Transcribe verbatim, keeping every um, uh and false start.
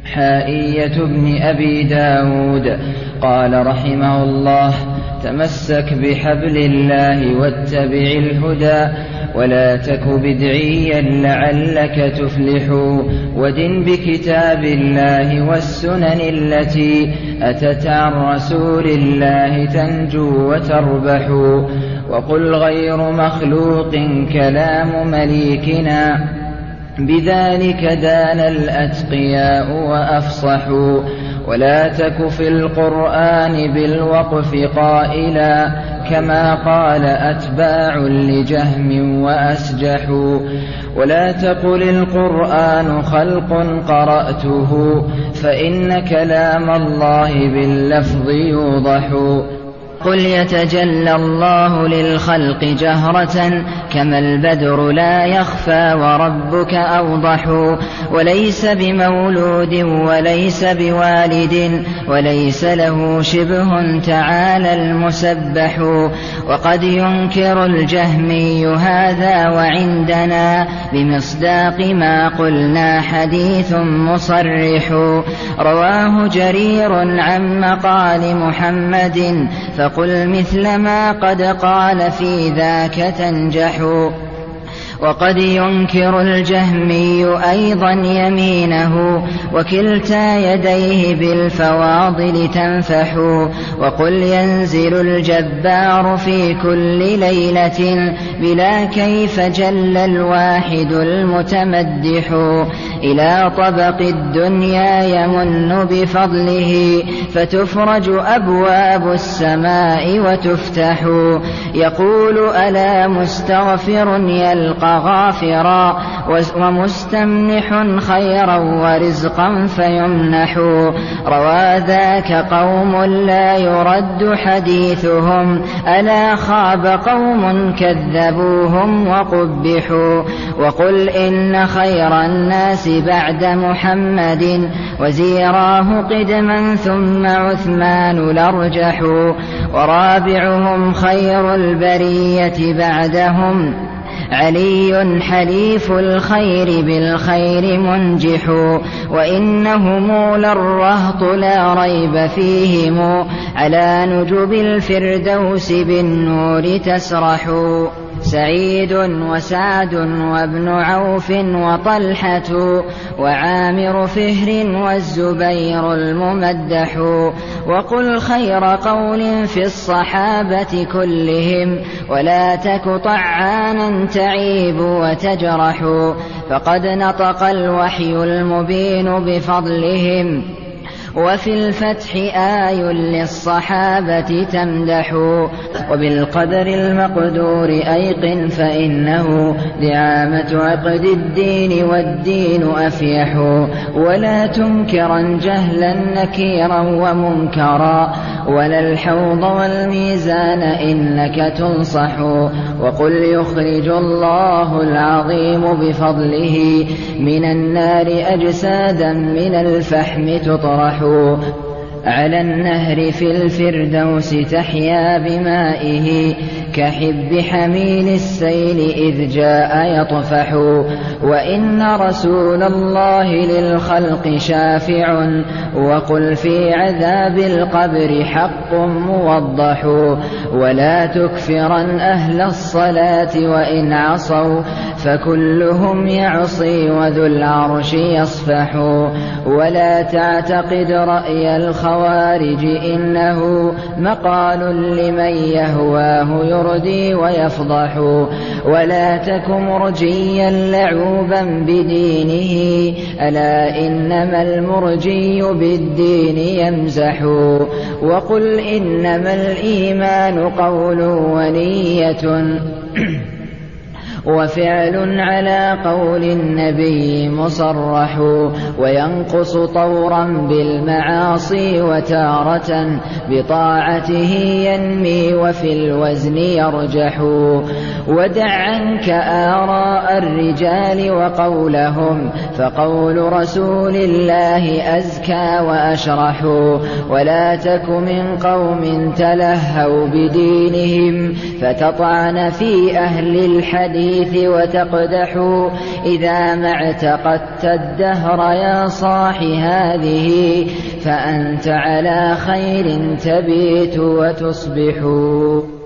حائية بن أبي داود قال رحمه الله: تمسك بحبل الله واتبع الهدى ولا تك بدعيا لعلك تفلح، ودن بكتاب الله والسنن التي أتت عن رسول الله تنجو وتربح، وقل غير مخلوق كلام مليكنا بذلك دان الأتقياء وأفصحوا، ولا تك في القرآن بالوقف قائلا كما قال أتباع لجهم وأسجحوا، ولا تقل القرآن خلق قرأته فإن كلام الله باللفظ يوضح، قل يتجلى الله للخلق جهرة كما البدر لا يخفى وربك أوضح، وليس بمولود وليس بوالد وليس له شبه تعالى المسبح، وقد ينكر الجهمي هذا وعندنا بمصداق ما قلنا حديث مصرح، رواه جرير عن مقال محمد فقل مثل ما قد قال في ذاك تنجح، وقد ينكر الجهمي أيضا يمينه وكلتا يديه بالفواضل تنفح، وقل ينزل الجبار في كل ليلة بلا كيف جل الواحد المتمدح، إلى طبق الدنيا يمن بفضله فتفرج أبواب السماء وتفتح، يقول ألا مستغفر يلقى غافرا ومستمنح خيرا ورزقا فيمنح، روى ذاك قوم لا يرد حديثهم ألا خاب قوم كذبوهم وقبحوا، وقل إن خير الناس بعد محمد وزيراه قدما ثم عثمان الأرجح، ورابعهم خير البرية بعدهم علي حليف الخير بالخير منجح، وإنهم للرهط لا ريب فيهم على نجب الفردوس بالنور تسرح، سعيد وسعد وابن عوف وطلحة وعامر فهر والزبير الممدح، وقل خير قول في الصحابة كلهم ولا تك طعانا تعيب وتجرح، فقد نطق الوحي المبين بفضلهم وفي الفتح آي للصحابة تمدح، وبالقدر المقدور أيقن فإنه دعامة عقد الدين والدين أفيح، ولا تنكرا جهلا نكيرا ومنكرا ولا الحوض والميزان إنك تنصح، وقل يخرج الله العظيم بفضله من النار أجسادا من الفحم تطرح، على النهر في الفردوس تحيا بمائه كحب حميل السيل إذ جاء يطفح، وإن رسول الله للخلق شافع وقل في عذاب القبر حق موضح، ولا تكفرا أهل الصلاة وإن عصوا فكلهم يعصي وذو العرش يصفح، ولا تعتقد رأي الخوارج إنه مقال لمن يهواه يردي ويفضح، ولا تك مرجيا لعوبا بدينه ألا إنما المرجي بالدين يمزح، وقل إنما الإيمان قول ونية وفعل على قول النبي مصرح، وينقص طورا بالمعاصي وتارة بطاعته ينمي وفي الوزن يرجح، ودع عنك آراء الرجال وقولهم فقول رسول الله أزكى وأشرح، ولا تك من قوم تلهوا بدينهم فتطعن في أهل الحديث الحديث وتقدح. إذا ما اعتقدت الدهر يا صاح هذه فأنت على خير تبيت وتصبح.